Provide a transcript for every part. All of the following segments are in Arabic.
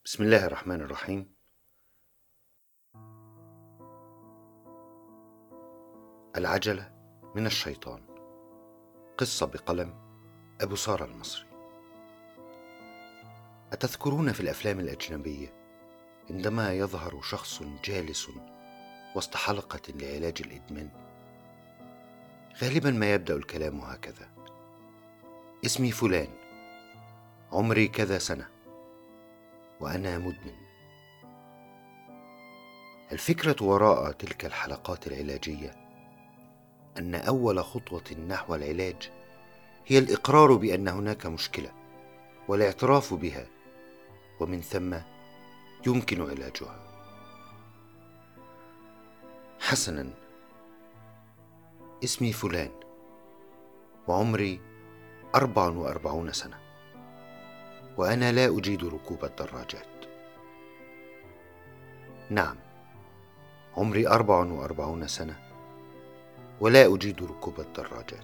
بسم الله الرحمن الرحيم. العجلة من الشيطان. قصة بقلم أبو سارة المصري. أتذكرون في الأفلام الأجنبية عندما يظهر شخص جالس وسط حلقة لعلاج الإدمان؟ غالبا ما يبدأ الكلام هكذا: اسمي فلان، عمري كذا سنة، وأنا مدمن. الفكرة وراء تلك الحلقات العلاجية أن أول خطوة نحو العلاج هي الإقرار بأن هناك مشكلة والاعتراف بها، ومن ثم يمكن علاجها. حسنا، اسمي فلان، وعمري 44 سنة، وأنا لا أجيد ركوب الدراجات. نعم، عمري 44 سنة ولا أجيد ركوب الدراجات.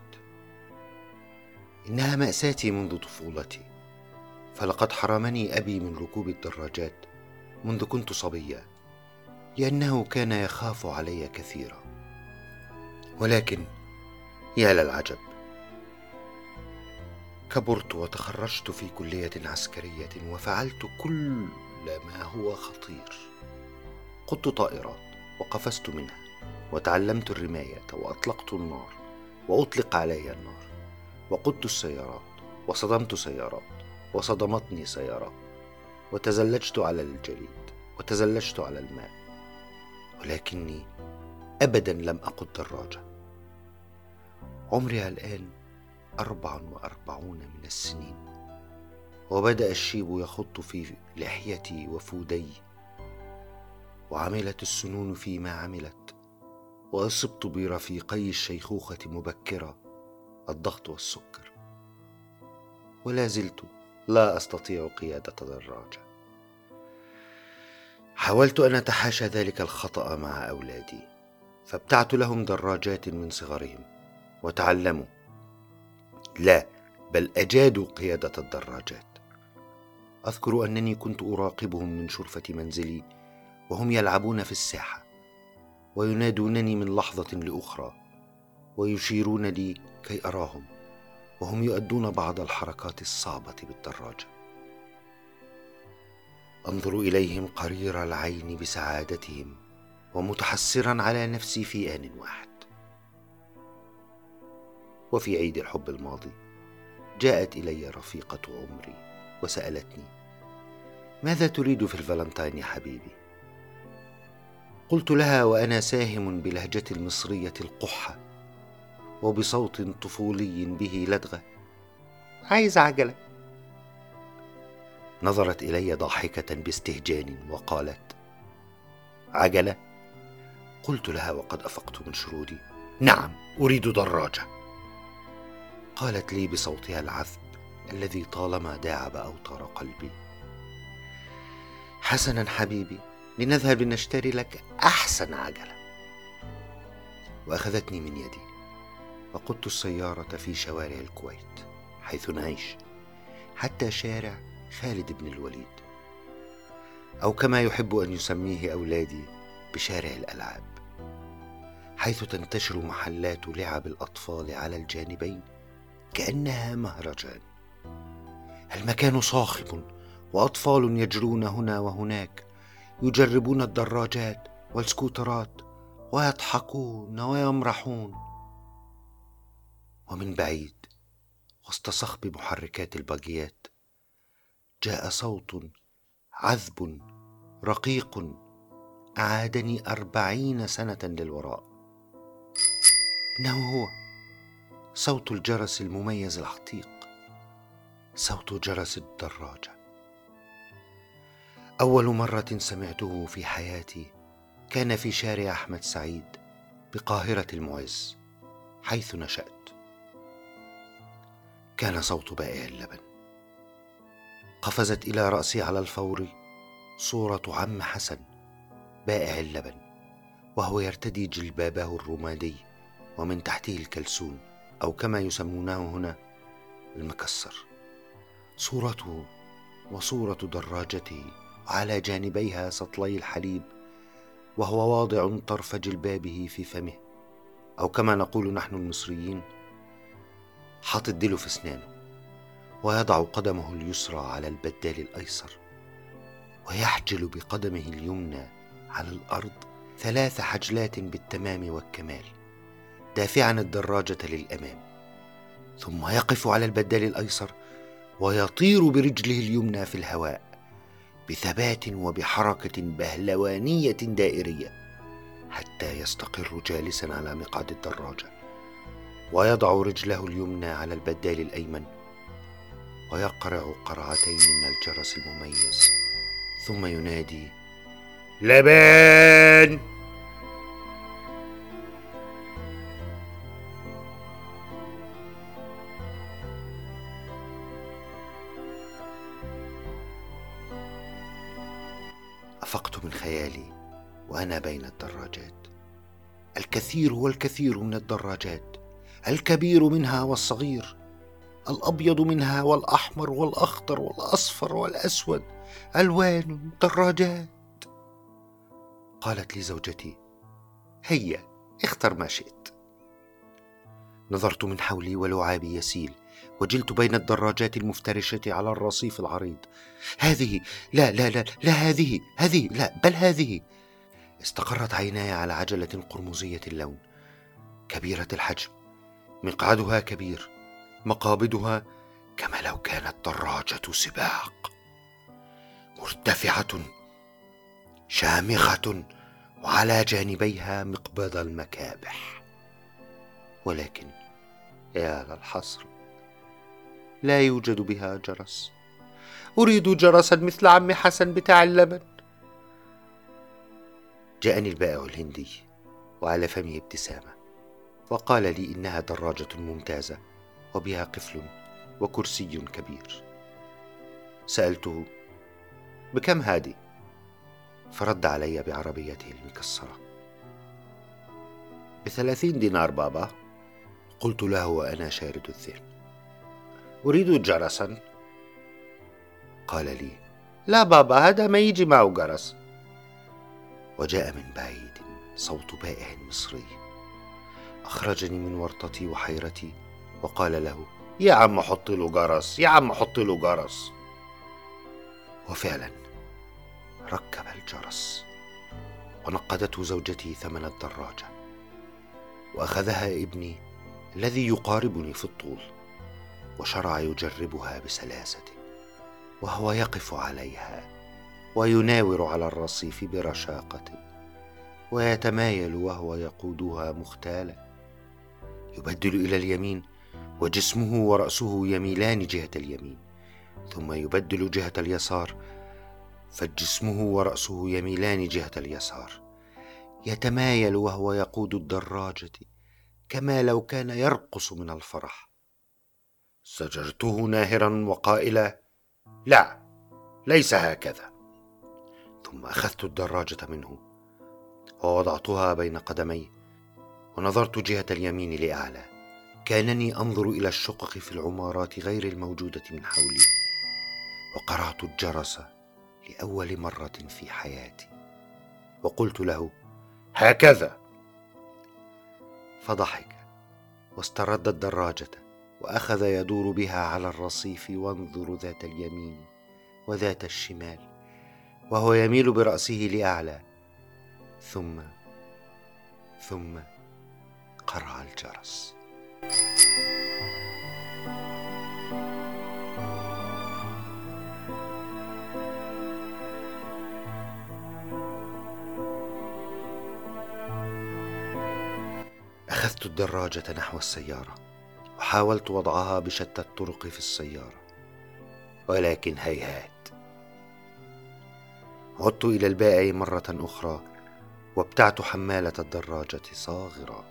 إنها مأساتي منذ طفولتي، فلقد حرمني أبي من ركوب الدراجات منذ كنت صبيا، لأنه كان يخاف علي كثيرا. ولكن يا للعجب، كبرت وتخرجت في كلية عسكرية وفعلت كل ما هو خطير. قدت طائرات وقفزت منها، وتعلمت الرماية وأطلقت النار وأطلق علي النار، وقدت السيارات وصدمت سيارات وصدمتني سيارات، وتزلجت على الجليد وتزلجت على الماء، ولكني أبدا لم أقد دراجة. عمري الآن 44 من السنين، وبدأ الشيب يخط في لحيتي وفودي، وعملت السنون فيما عملت، وأصبت برفيقي الشيخوخة مبكرة، الضغط والسكر، ولا زلت لا أستطيع قيادة دراجة. حاولت أن أتحاشى ذلك الخطأ مع أولادي، فابتعت لهم دراجات من صغرهم وتعلموا، لا بل أجادوا قيادة الدراجات. أذكر أنني كنت أراقبهم من شرفة منزلي وهم يلعبون في الساحة، وينادونني من لحظة لأخرى ويشيرون لي كي أراهم وهم يؤدون بعض الحركات الصعبة بالدراجة. أنظر إليهم قرير العين بسعادتهم، ومتحسرا على نفسي في آن واحد. وفي عيد الحب الماضي جاءت إلي رفيقة عمري وسألتني: ماذا تريد في الفالنتين يا حبيبي؟ قلت لها وأنا ساهم بلهجتي المصرية القحة وبصوت طفولي به لدغة: عايز عجلة. نظرت إلي ضاحكة باستهجان وقالت: عجلة؟ قلت لها وقد أفقت من شرودي: نعم، أريد دراجة. قالت لي بصوتها العذب الذي طالما داعب أوتار قلبي: حسنا حبيبي، لنذهب لنشتري لك أحسن عجلة. وأخذتني من يدي وقدت السيارة في شوارع الكويت حيث نعيش، حتى شارع خالد بن الوليد، أو كما يحب أن يسميه أولادي بشارع الألعاب، حيث تنتشر محلات لعب الأطفال على الجانبين كأنها مهرجان. المكان صاخب، وأطفال يجرون هنا وهناك يجربون الدراجات والسكوترات ويضحكون ويمرحون. ومن بعيد وسط صخب محركات الباجيات جاء صوت عذب رقيق أعادني 40 سنة للوراء. إنه هو صوت الجرس المميز العتيق، صوت جرس الدراجة. أول مرة سمعته في حياتي كان في شارع أحمد سعيد بقاهرة المعز حيث نشأت. كان صوت بائع اللبن. قفزت إلى رأسي على الفور صورة عم حسن بائع اللبن، وهو يرتدي جلبابه الرمادي ومن تحته الكلسون، أو كما يسمونه هنا المكسر. صورته وصورة دراجته على جانبيها سطلي الحليب، وهو واضع طرف جلبابه في فمه، أو كما نقول نحن المصريين حاطط ديله في اسنانه، ويضع قدمه اليسرى على البدال الأيسر، ويحجل بقدمه اليمنى على الأرض 3 حجلات بالتمام والكمال، دافعا الدراجة للأمام، ثم يقف على البدال الأيسر ويطير برجله اليمنى في الهواء بثبات وبحركة بهلوانية دائرية حتى يستقر جالسا على مقعد الدراجة، ويضع رجله اليمنى على البدال الأيمن، ويقرع قرعتين من الجرس المميز، ثم ينادي: لبان! أفقت من خيالي وأنا بين الدراجات، الكثير والكثير من الدراجات، الكبير منها والصغير، الأبيض منها والأحمر والأخضر والأصفر والأسود، ألوان دراجات. قالت لي زوجتي: هيا اختر ما شئت. نظرت من حولي ولعابي يسيل، وجلت بين الدراجات المفترشة على الرصيف العريض. هذه، لا لا لا لا، هذه لا، بل هذه. استقرت عيناي على عجلة قرمزية اللون، كبيرة الحجم، مقعدها كبير، مقابضها كما لو كانت دراجة سباق، مرتفعة شامخة، وعلى جانبيها مقبض المكابح. ولكن يا للحسرة، لا يوجد بها جرس. أريد جرسا مثل عم حسن بتاع اللبن. جاءني البائع الهندي وعلى فمه ابتسامة، وقال لي إنها دراجة ممتازة وبها قفل وكرسي كبير. سألته: بكم هذه؟ فرد علي بعربيته المكسرة: ب30 دينار بابا. قلت له وأنا شارد الذهن: أريد جرسا. قال لي: لا بابا، هذا ما يجي معه جرس. وجاء من بعيد صوت بائع مصري أخرجني من ورطتي وحيرتي، وقال له: يا عم حط له جرس، يا عم حط له جرس. وفعلا ركب الجرس، ونقدته زوجتي ثمن الدراجة، وأخذها ابني الذي يقاربني في الطول، وشرع يجربها بسلاسة، وهو يقف عليها ويناور على الرصيف برشاقة، ويتمايل وهو يقودها مختالا، يبدل إلى اليمين وجسمه ورأسه يميلان جهة اليمين، ثم يبدل جهة اليسار فجسمه ورأسه يميلان جهة اليسار، يتمايل وهو يقود الدراجة كما لو كان يرقص من الفرح. زجرته ناهرا وقائلا: لا، ليس هكذا. ثم أخذت الدراجة منه ووضعتها بين قدمي، ونظرت جهة اليمين لأعلى، كأنني أنظر إلى الشقق في العمارات غير الموجودة من حولي، وقرعت الجرس لأول مرة في حياتي، وقلت له: هكذا. فضحك واسترد الدراجة وأخذ يدور بها على الرصيف، وانظر ذات اليمين وذات الشمال، وهو يميل برأسه لأعلى، ثم قرع الجرس. أخذت الدراجة نحو السيارة، وحاولت وضعها بشتى الطرق في السيارة، ولكن هيهات. عدت إلى البائع مرة أخرى، وابتعت حمالة الدراجة صاغرة.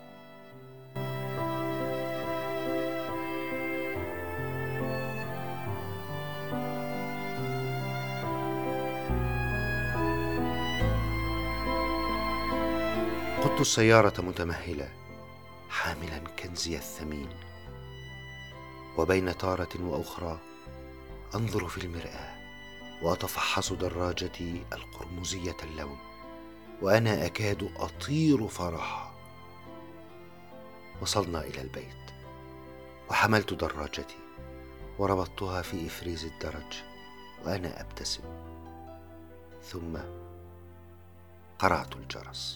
قدت السيارة متمهلة حاملا كنزي الثمين، وبين تارة وأخرى أنظر في المرآة وأتفحص دراجتي القرمزية اللون وأنا أكاد أطير فرحا. وصلنا إلى البيت وحملت دراجتي وربطتها في إفريز الدرج وأنا أبتسم، ثم قرعت الجرس.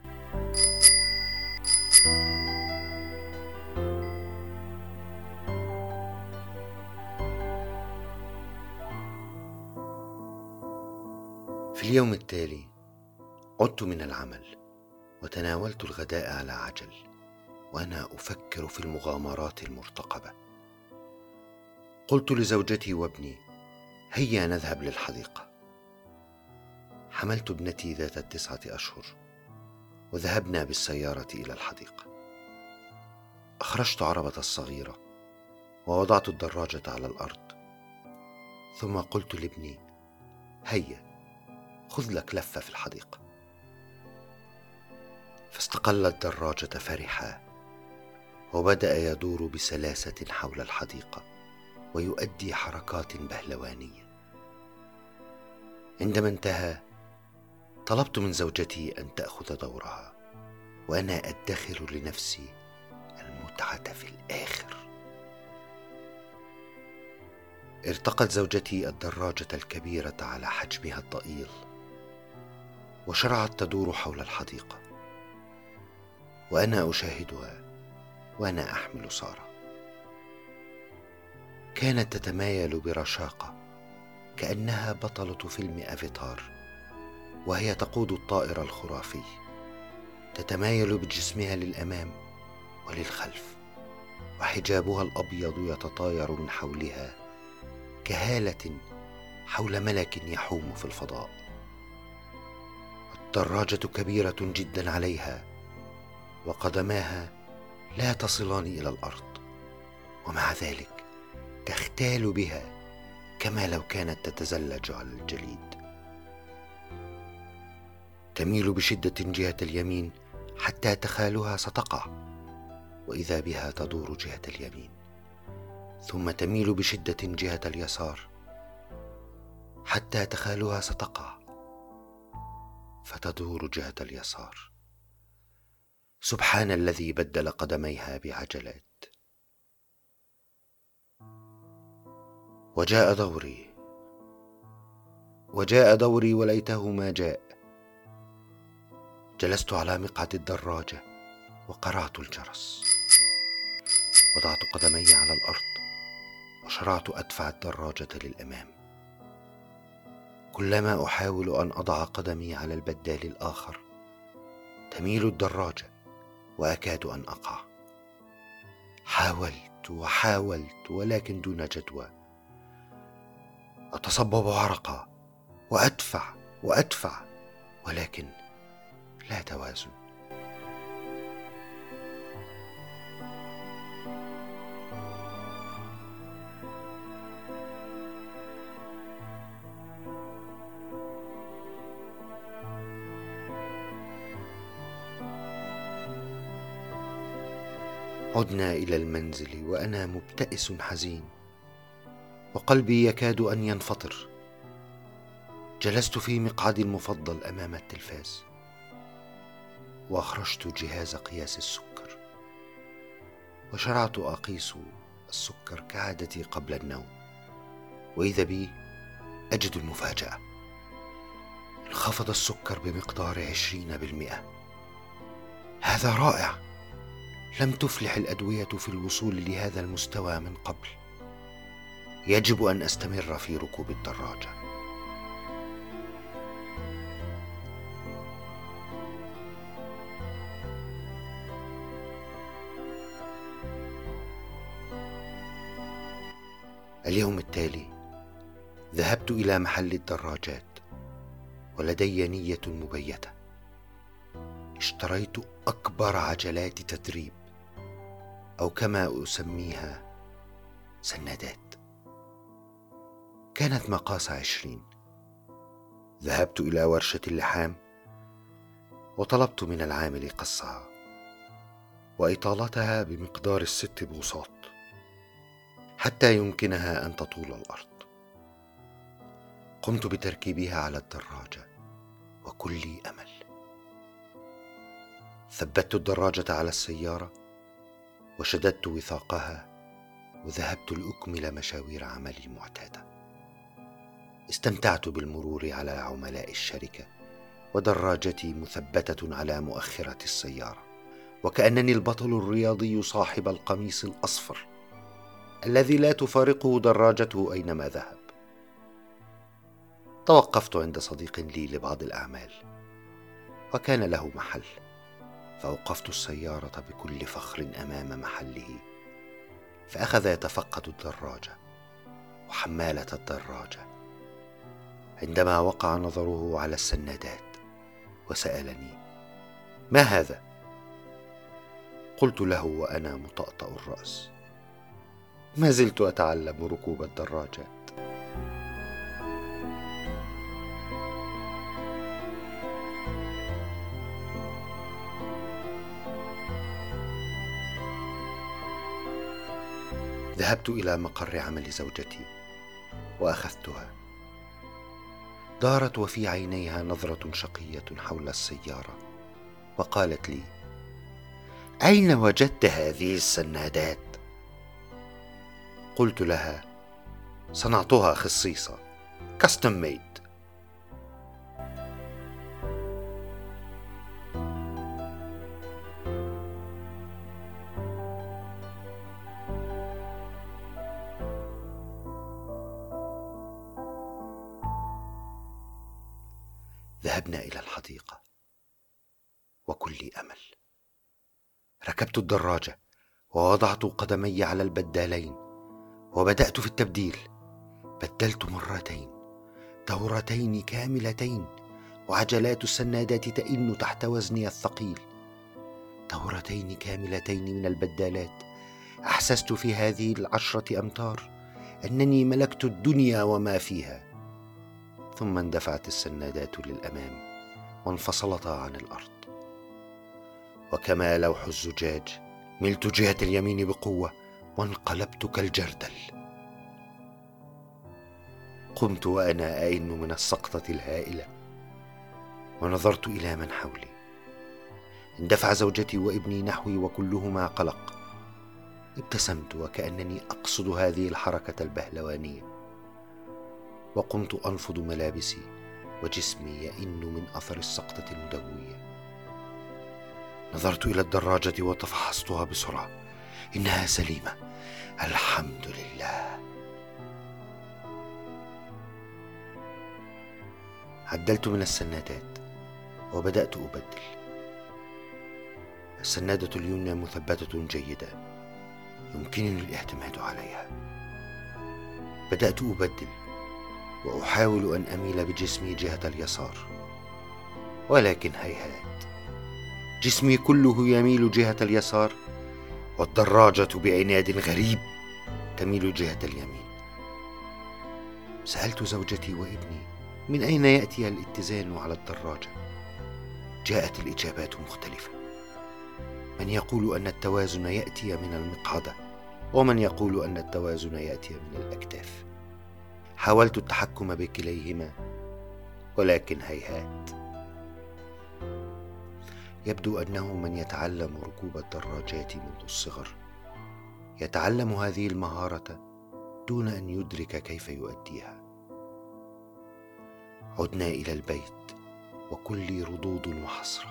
في اليوم التالي عدت من العمل وتناولت الغداء على عجل وأنا أفكر في المغامرات المرتقبة. قلت لزوجتي وابني: هيا نذهب للحديقة. حملت ابنتي ذات 9 أشهر وذهبنا بالسيارة إلى الحديقة. أخرجت عربة الصغيرة ووضعت الدراجة على الأرض، ثم قلت لابني: هيا خذ لك لفة في الحديقة. فاستقل الدراجة فرحا وبدأ يدور بسلاسة حول الحديقة ويؤدي حركات بهلوانية. عندما انتهى طلبت من زوجتي أن تأخذ دورها وأنا أدخر لنفسي المتعة في الآخر. ارتقت زوجتي الدراجة الكبيرة على حجمها الضئيل وشرعت تدور حول الحديقة وأنا أشاهدها وأنا أحمل سارة. كانت تتمايل برشاقة كأنها بطلة فيلم أفاتار وهي تقود الطائر الخرافي، تتمايل بجسمها للأمام وللخلف وحجابها الأبيض يتطاير من حولها كهالة حول ملك يحوم في الفضاء. الدراجة كبيرة جدا عليها وقدماها لا تصلان إلى الأرض، ومع ذلك تختال بها كما لو كانت تتزلج على الجليد. تميل بشدة جهة اليمين حتى تخالها ستقع، وإذا بها تدور جهة اليمين، ثم تميل بشدة جهة اليسار حتى تخالها ستقع فتدور جهة اليسار. سبحان الذي بدل قدميها بعجلات. وجاء دوري وليته ما جاء. جلست على مقعد الدراجة وقرعت الجرس. وضعت قدمي على الأرض وشرعت أدفع الدراجة للأمام. كلما أحاول أن أضع قدمي على البدال الآخر تميل الدراجة وأكاد أن أقع. حاولت وحاولت ولكن دون جدوى. أتصبب عرقا وأدفع وأدفع ولكن لا توازن. عدنا إلى المنزل وأنا مبتئس حزين وقلبي يكاد أن ينفطر. جلست في مقعدي المفضل أمام التلفاز وأخرجت جهاز قياس السكر وشرعت أقيس السكر كعادتي قبل النوم، وإذا بي أجد المفاجأة: انخفض السكر بمقدار 20%. هذا رائع! لم تفلح الأدوية في الوصول لهذا المستوى من قبل. يجب أن أستمر في ركوب الدراجة. اليوم التالي ذهبت إلى محل الدراجات ولدي نية مبيتة. اشتريت أكبر عجلات تدريب، أو كما أسميها سنادات. كانت مقاس 20. ذهبت إلى ورشة اللحام وطلبت من العامل قصها وإطالتها بمقدار 6 بوصات حتى يمكنها أن تطول الأرض. قمت بتركيبها على الدراجة وكلي أمل. ثبت الدراجة على السيارة وشددت وثاقها وذهبت لأكمل مشاوير عملي المعتادة. استمتعت بالمرور على عملاء الشركة ودراجتي مثبتة على مؤخرة السيارة، وكأنني البطل الرياضي صاحب القميص الأصفر الذي لا تفارقه دراجته أينما ذهب. توقفت عند صديق لي لبعض الأعمال وكان له محل، فأوقفت السيارة بكل فخر أمام محله، فأخذ يتفقد الدراجة وحمالة الدراجة، عندما وقع نظره على السنادات وسألني: ما هذا؟ قلت له وأنا مطأطأ الرأس: ما زلت أتعلم ركوب الدراجات. ذهبت إلى مقر عمل زوجتي وأخذتها. دارت وفي عينيها نظرة شقية حول السيارة وقالت لي: أين وجدت هذه السنادات؟ قلت لها: صنعتها خصيصة، كاستم ميد. ذهبنا إلى الحديقة وكلي أمل. ركبت الدراجة ووضعت قدمي على البدالين وبدأت في التبديل. بدلت مرتين، دورتين كاملتين، وعجلات السنادات تئن تحت وزني الثقيل. دورتين كاملتين من البدالات. أحسست في هذه 10 أمتار أنني ملكت الدنيا وما فيها. ثم اندفعت السنادات للأمام وانفصلتا عن الأرض، وكما لوح الزجاج ملت جهة اليمين بقوة وانقلبت كالجردل. قمت وأنا آئن من السقطة الهائلة ونظرت إلى من حولي. اندفع زوجتي وابني نحوي وكلهما قلق. ابتسمت وكأنني أقصد هذه الحركة البهلوانية، وقمت أنفض ملابسي وجسمي يئن من أثر السقطة المدوية. نظرت إلى الدراجة وتفحصتها بسرعة. إنها سليمة، الحمد لله. عدلت من السنادات وبدأت أبدل. السنادة اليمنى مثبتة جيدة، يمكنني الاعتماد عليها. بدأت أبدل وأحاول أن أميل بجسمي جهة اليسار، ولكن هيهات، جسمي كله يميل جهة اليسار والدراجة بعناد غريب تميل جهة اليمين. سألت زوجتي وابني من أين يأتي الاتزان على الدراجة. جاءت الإجابات مختلفة، من يقول أن التوازن يأتي من المقعدة، ومن يقول أن التوازن يأتي من الأكتاف. حاولت التحكم بكليهما ولكن هيهات. يبدو أنه من يتعلم ركوب الدراجات منذ الصغر يتعلم هذه المهارة دون أن يدرك كيف يؤديها. عدنا إلى البيت وكلي ردود وحسرة.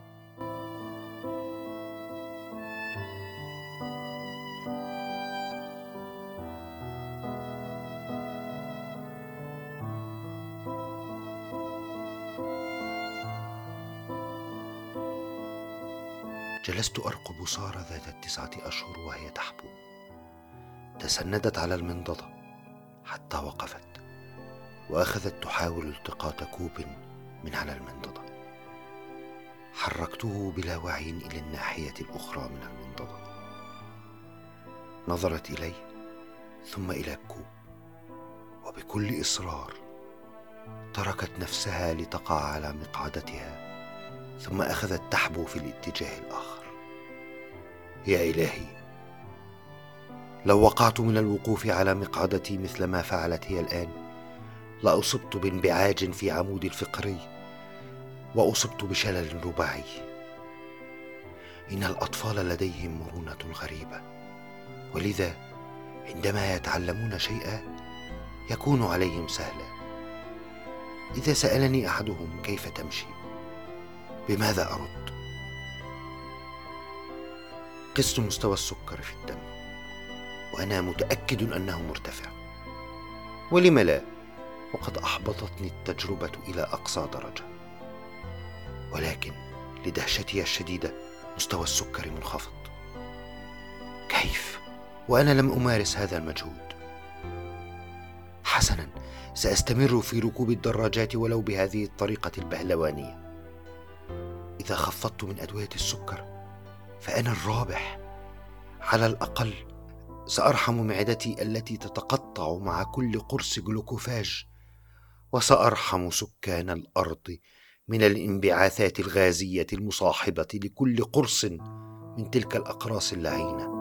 جلست أرقب سارة ذات 9 أشهر وهي تحبو. تسندت على المنضدة حتى وقفت وأخذت تحاول التقاط كوب من على المنضدة. حركته بلا وعي إلى الناحية الأخرى من المنضدة. نظرت إلي ثم إلى الكوب، وبكل إصرار تركت نفسها لتقع على مقعدتها، ثم أخذت تحبو في الاتجاه الآخر. يا إلهي، لو وقعت من الوقوف على مقعدتي مثل ما فعلت هي الآن لأصبت بانبعاج في عمودي الفقري، وأصبت بشلل رباعي. إن الأطفال لديهم مرونة غريبة، ولذا عندما يتعلمون شيئا يكون عليهم سهلا. إذا سألني أحدهم كيف تمشي، بماذا أرد؟ قست مستوى السكر في الدم، وأنا متأكد أنه مرتفع. ولم لا، وقد أحبطتني التجربة إلى أقصى درجة. ولكن لدهشتي الشديدة مستوى السكر منخفض. كيف وأنا لم أمارس هذا المجهود؟ حسنا، سأستمر في ركوب الدراجات ولو بهذه الطريقة البهلوانية. إذا خفضت من أدوية السكر فأنا الرابح. على الأقل سأرحم معدتي التي تتقطع مع كل قرص جلوكوفاج، وسأرحم سكان الأرض من الانبعاثات الغازية المصاحبة لكل قرص من تلك الأقراص اللعينة.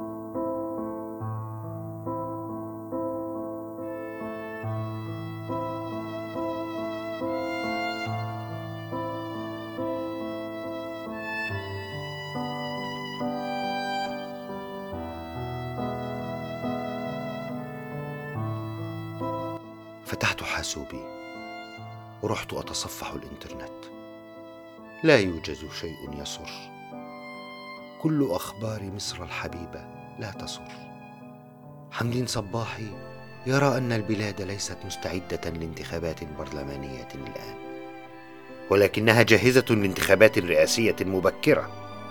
فتحت حاسوبي ورحت أتصفح الإنترنت. لا يوجد شيء يسر. كل أخبار مصر الحبيبة لا تسر. حمدين صباحي يرى أن البلاد ليست مستعدة لانتخابات برلمانية الآن، ولكنها جاهزة لانتخابات رئاسية مبكرة.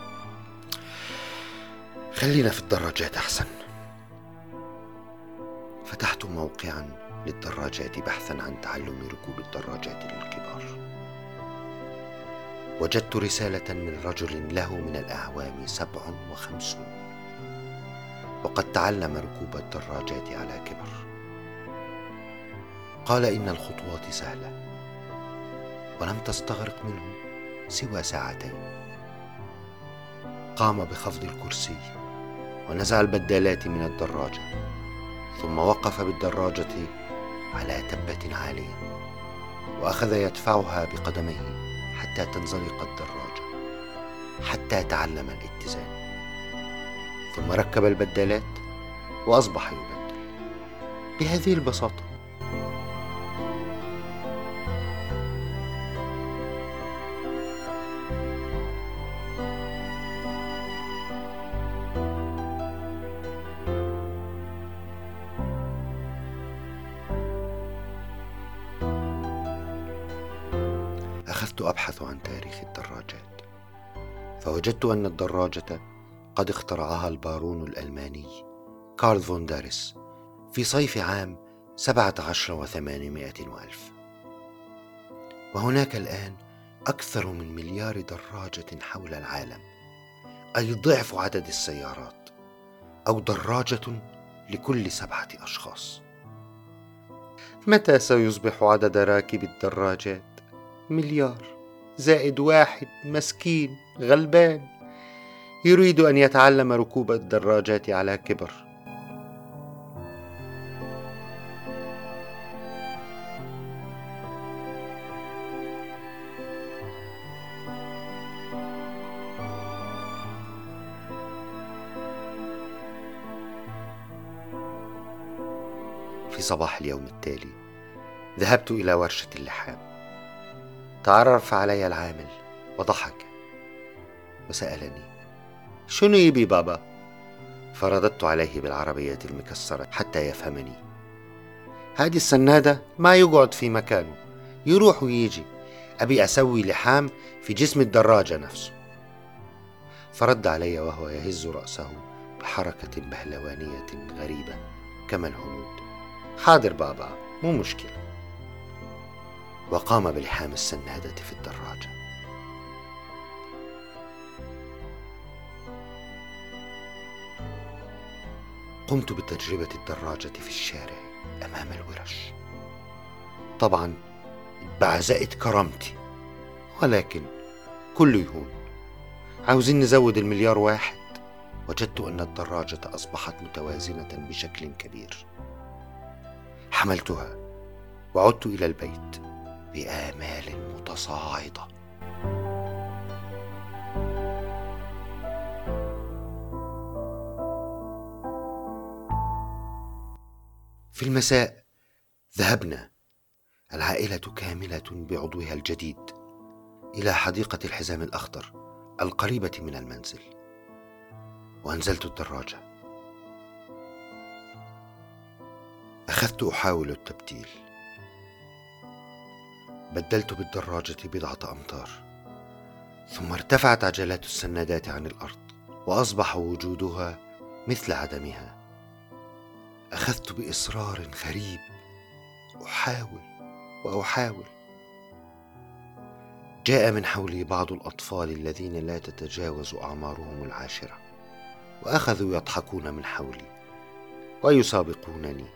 خلينا في الدراجات أحسن. فتحت موقعا للدراجات بحثا عن تعلم ركوب الدراجات للكبار. وجدت رسالة من رجل له من الأعوام 57، وقد تعلم ركوب الدراجات على كبر. قال إن الخطوات سهلة ولم تستغرق منه سوى 2 ساعات. قام بخفض الكرسي ونزع البدالات من الدراجة، ثم وقف بالدراجة على تبة عالية، وأخذ يدفعها بقدميه حتى تنزلق الدراجة، حتى تعلم الاتزان. ثم ركب البدالات وأصبح يبدل بهذه البساطة. أخذت أبحث عن تاريخ الدراجات، فوجدت أن الدراجة قد اخترعها البارون الألماني كارل فون دارس في صيف عام 17,800,000. وهناك الآن أكثر من 1,000,000,000 دراجة حول العالم، أي ضعف عدد السيارات، أو دراجة لكل 7 أشخاص. متى سيصبح عدد راكبي الدراجات 1,000,000,000 زائد 1 مسكين غلبان يريد أن يتعلم ركوب الدراجات على كبر؟ في صباح اليوم التالي ذهبت إلى ورشة اللحام. تعرف علي العامل وضحك وسألني: شنو يبي بابا؟ فرددت عليه بالعربية المكسرة حتى يفهمني: هذه السنادة ما يقعد في مكانه، يروح ويجي، أبي أسوي لحام في جسم الدراجة نفسه. فرد علي وهو يهز رأسه بحركة بهلوانية غريبة كما الهنود: حاضر بابا، مو مشكلة. وقام بلحام السنادة في الدراجة. قمت بتجربة الدراجة في الشارع أمام الورش. طبعا بعزقت كرامتي، ولكن كله يهون. عاوزين نزود 1,000,000,000. وجدت أن الدراجة أصبحت متوازنة بشكل كبير. حملتها وعدت إلى البيت بآمال متصاعدة. في المساء ذهبنا العائلة كاملة بعضوها الجديد إلى حديقة الحزام الأخضر القريبة من المنزل، وأنزلت الدراجة. أخذت أحاول التبديل. بدلت بالدراجة بضعة أمتار، ثم ارتفعت عجلات السنادات عن الأرض وأصبح وجودها مثل عدمها. أخذت بإصرار غريب أحاول وأحاول. جاء من حولي بعض الأطفال الذين لا تتجاوز أعمارهم 10، وأخذوا يضحكون من حولي ويسابقونني.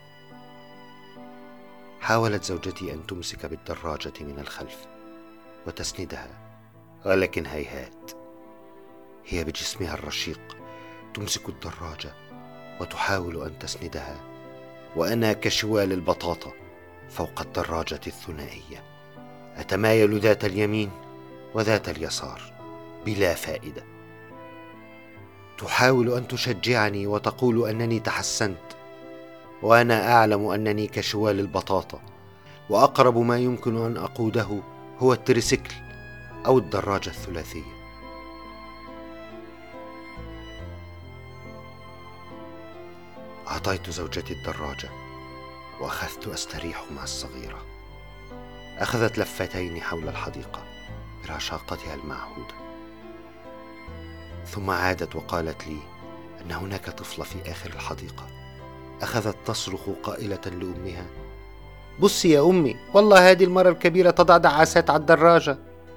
حاولت زوجتي أن تمسك بالدراجة من الخلف وتسندها، ولكن هيهات. هي بجسمها الرشيق تمسك الدراجة وتحاول أن تسندها، وأنا كشوال البطاطا فوق الدراجة الثنائية أتمايل ذات اليمين وذات اليسار بلا فائدة. تحاول أن تشجعني وتقول أنني تحسنت، وأنا أعلم أنني كشوال البطاطا، وأقرب ما يمكن أن أقوده هو التريسيكل أو الدراجة الثلاثية. أعطيت زوجتي الدراجة وأخذت أستريح مع الصغيرة. أخذت لفتين حول الحديقة برشاقتها المعهودة، ثم عادت وقالت لي أن هناك طفلة في آخر الحديقة. أخذت تصرخ قائلة لأمها: بصي يا أمي، والله هذه المرة الكبيرة تضع دعاسات على الدراجة.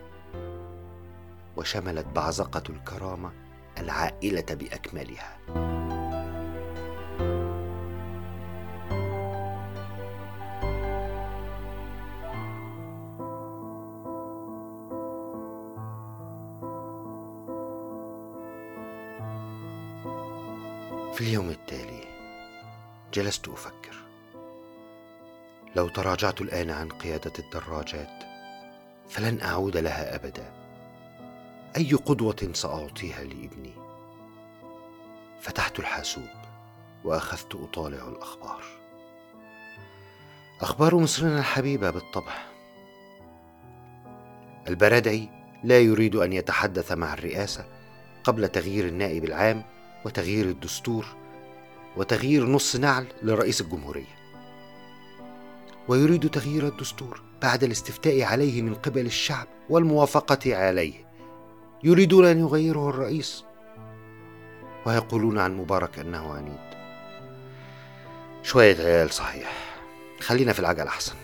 وشملت بعزقة الكرامة العائلة بأكملها. في اليوم التالي جلست أفكر: لو تراجعت الآن عن قيادة الدراجات فلن أعود لها أبدا. أي قدوة سأعطيها لابني؟ فتحت الحاسوب وأخذت أطالع الأخبار. أخبار مصرنا الحبيبة بالطبع. البرادعي لا يريد أن يتحدث مع الرئاسة قبل تغيير النائب العام وتغيير الدستور وتغيير نص نعل لرئيس الجمهورية، ويريد تغيير الدستور بعد الاستفتاء عليه من قبل الشعب والموافقة عليه. يريدون أن يغيره الرئيس، ويقولون عن مبارك أنه عنيد. شوية عيال صحيح. خلينا في العجل أحسن.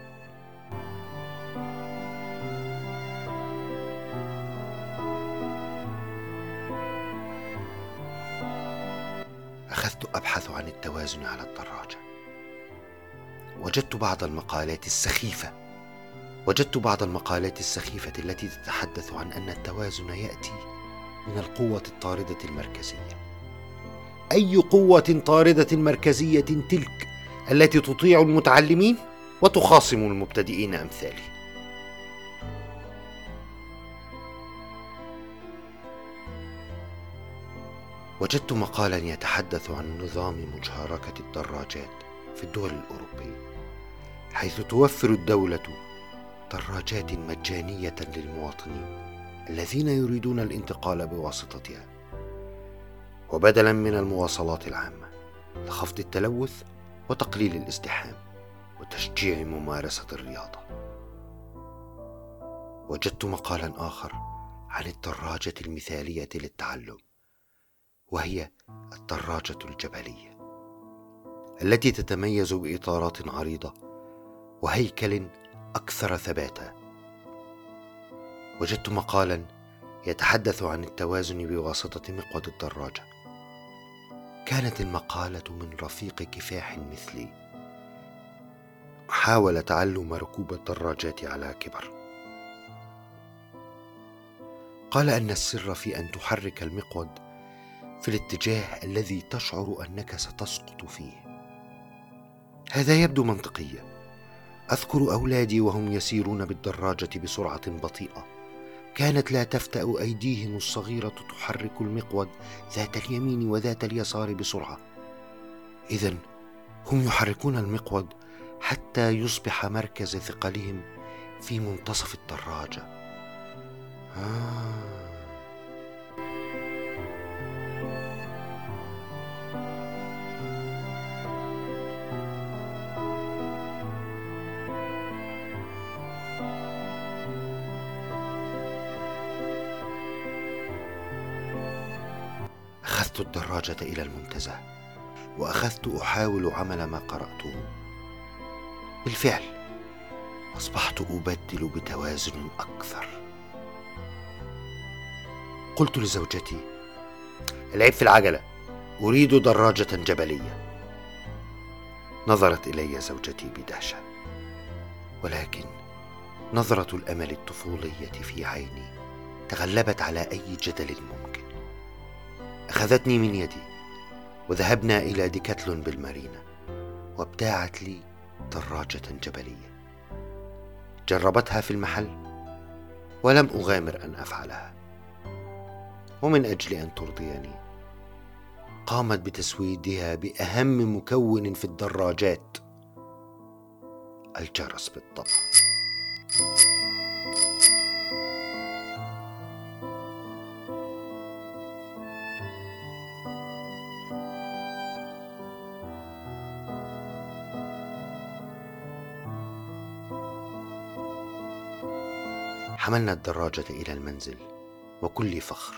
أخذت أبحث عن التوازن على الدراجة. وجدت بعض المقالات السخيفة التي تتحدث عن أن التوازن يأتي من القوة الطاردة المركزية. أي قوة طاردة مركزية تلك التي تطيع المتعلمين وتخاصم المبتدئين أمثالي؟ وجدت مقالا يتحدث عن نظام مشاركة الدراجات في الدول الأوروبية، حيث توفر الدولة دراجات مجانية للمواطنين الذين يريدون الانتقال بواسطتها، وبدلا من المواصلات العامة، لخفض التلوث وتقليل الازدحام وتشجيع ممارسة الرياضة. وجدت مقالا آخر عن الدراجة المثالية للتعلم، وهي الدراجة الجبلية التي تتميز بإطارات عريضة وهيكل أكثر ثباتا. وجدت مقالا يتحدث عن التوازن بواسطة مقود الدراجة. كانت المقالة من رفيق كفاح مثلي حاول تعلم ركوب الدراجات على كبر. قال أن السر في أن تحرك المقود في الاتجاه الذي تشعر أنك ستسقط فيه. هذا يبدو منطقيا، أذكر أولادي وهم يسيرون بالدراجة بسرعة بطيئة، كانت لا تفتأ أيديهم الصغيرة تحرك المقود ذات اليمين وذات اليسار بسرعة. إذن هم يحركون المقود حتى يصبح مركز ثقلهم في منتصف الدراجة. أخذت الدراجة إلى المنتزه وأخذت أحاول عمل ما قرأته. بالفعل أصبحت أبدل بتوازن أكثر. قلت لزوجتي: العيب في العجلة، أريد دراجة جبلية. نظرت إلي زوجتي بدهشة، ولكن نظرة الأمل الطفولية في عيني تغلبت على أي جدل ممكن. أخذتني من يدي وذهبنا إلى ديكاتلون بالمارينا، وابتاعت لي دراجة جبلية. جربتها في المحل ولم أغامر أن أفعلها، ومن أجل أن ترضيني قامت بتسويدها بأهم مكون في الدراجات، الجرس بالطبع. حملنا الدراجة إلى المنزل وكل فخر.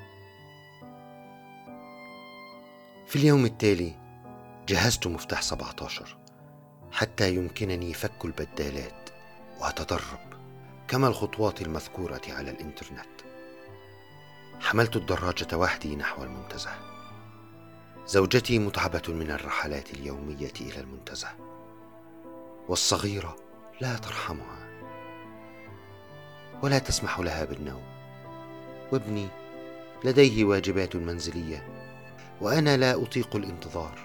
في اليوم التالي جهزت مفتاح 17 حتى يمكنني فك البدالات وأتدرب كما الخطوات المذكورة على الإنترنت. حملت الدراجة وحدي نحو المنتزه. زوجتي متعبة من الرحلات اليومية إلى المنتزه، والصغيرة لا ترحمها ولا تسمح لها بالنوم، وابني لديه واجبات منزلية وأنا لا أطيق الانتظار.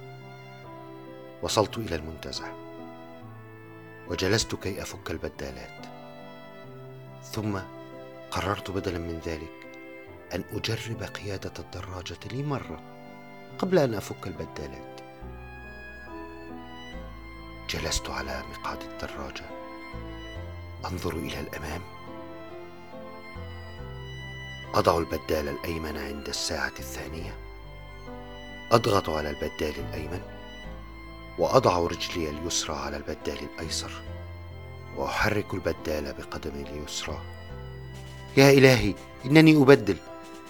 وصلت إلى المنتزه وجلست كي أفك البدالات، ثم قررت بدلا من ذلك أن أجرب قيادة الدراجة لمرة قبل أن أفك البدالات. جلست على مقعد الدراجة أنظر إلى الأمام، أضع البدال الأيمن عند الساعة 2، أضغط على البدال الأيمن وأضع رجلي اليسرى على البدال الأيسر وأحرك البدال بقدمي اليسرى. يا إلهي، إنني أبدل.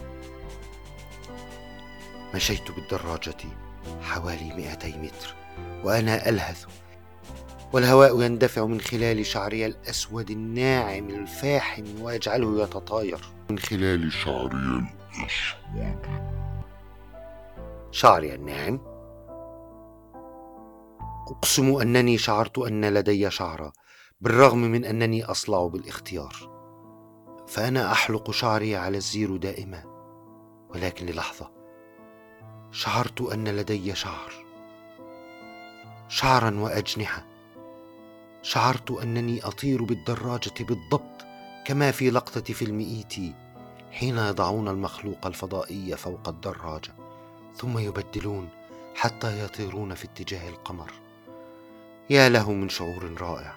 مشيت بالدراجة حوالي 200 متر وأنا ألهث، والهواء يندفع من خلال شعري الأسود الناعم الفاحم ويجعله يتطاير من خلال شعري الأسود. شعري الناعم؟ أقسم أنني شعرت أن لدي شعرا، بالرغم من أنني أصلع بالاختيار، فأنا أحلق شعري على الزيرو دائما، ولكن للحظة شعرت أن لدي شعرا وأجنحة. شعرت أنني أطير بالدراجة بالضبط كما في لقطة فيلم إي.تي. حين يضعون المخلوق الفضائي فوق الدراجة ثم يبدلون حتى يطيرون في اتجاه القمر. يا له من شعور رائع.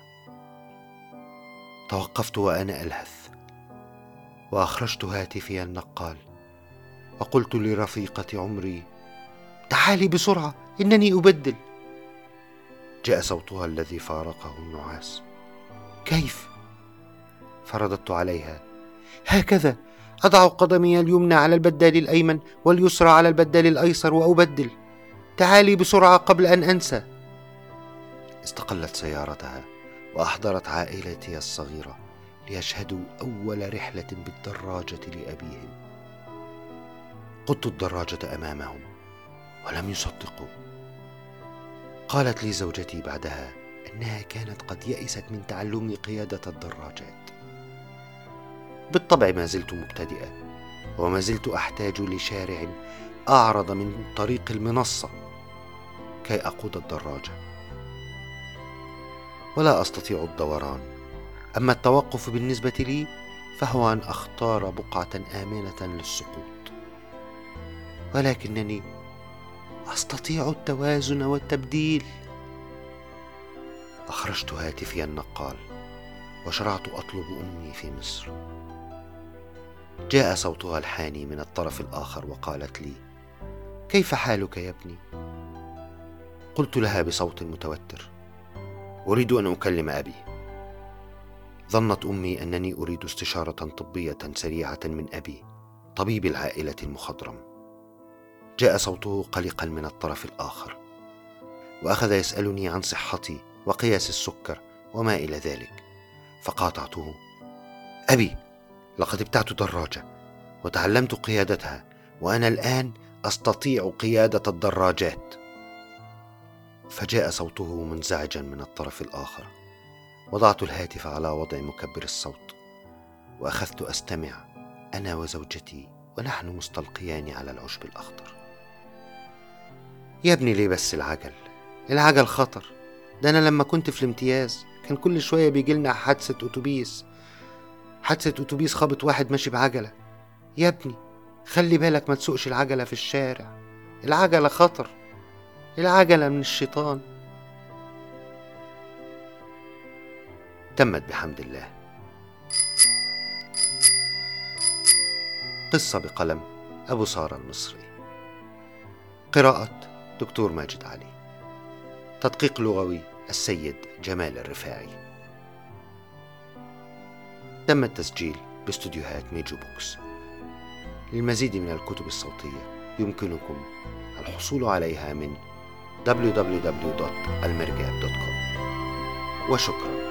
توقفت وأنا ألهث وأخرجت هاتفي النقال وقلت لرفيقة عمري: تعالي بسرعة، إنني أبدل. جاء صوتها الذي فارقه النعاس: كيف؟ فرددت عليها: هكذا، أضع قدمي اليمنى على البدال الأيمن واليسرى على البدال الأيسر وأبدل. تعالي بسرعة قبل أن أنسى. استقلت سيارتها وأحضرت عائلتي الصغيرة ليشهدوا أول رحلة بالدراجة لأبيهم. قدت الدراجة أمامهم ولم يصدقوا. قالت لي زوجتي بعدها أنها كانت قد يئست من تعلم قيادة الدراجات. بالطبع ما زلت مبتدئة، وما زلت أحتاج لشارع أعرض من طريق المنصة كي أقود الدراجة. ولا أستطيع الدوران. أما التوقف بالنسبة لي فهو أن أختار بقعة آمنة للسقوط، ولكنني أستطيع التوازن والتبديل. أخرجت هاتفي النقال وشرعت أطلب أمي في مصر. جاء صوتها الحاني من الطرف الآخر وقالت لي: كيف حالك يا ابني؟ قلت لها بصوت متوتر: أريد أن أكلم أبي. ظنت أمي أنني أريد استشارة طبية سريعة من أبي، طبيب العائلة المخضرم. جاء صوته قلقا من الطرف الآخر، وأخذ يسألني عن صحتي وقياس السكر وما إلى ذلك. فقاطعته: أبي، لقد ابتعت دراجة وتعلمت قيادتها، وأنا الآن أستطيع قيادة الدراجات. فجاء صوته منزعجا من الطرف الآخر. وضعت الهاتف على وضع مكبر الصوت وأخذت أستمع أنا وزوجتي ونحن مستلقيان على العشب الأخضر. يا ابني، ليه بس العجل خطر. ده أنا لما كنت في الامتياز كان كل شوية بيجيلنا حادثة أتوبيس خبط واحد ماشي بعجلة. يا ابني، خلي بالك ما تسوقش العجلة في الشارع، العجلة خطر، العجلة من الشيطان. تمت بحمد الله. قصة بقلم أبو سارة المصري. قراءة دكتور ماجد علي. تدقيق لغوي السيد جمال الرفاعي. تم التسجيل باستوديوهات ميجو بوكس. للمزيد من الكتب الصوتية يمكنكم الحصول عليها من www.almirgab.com. وشكرا.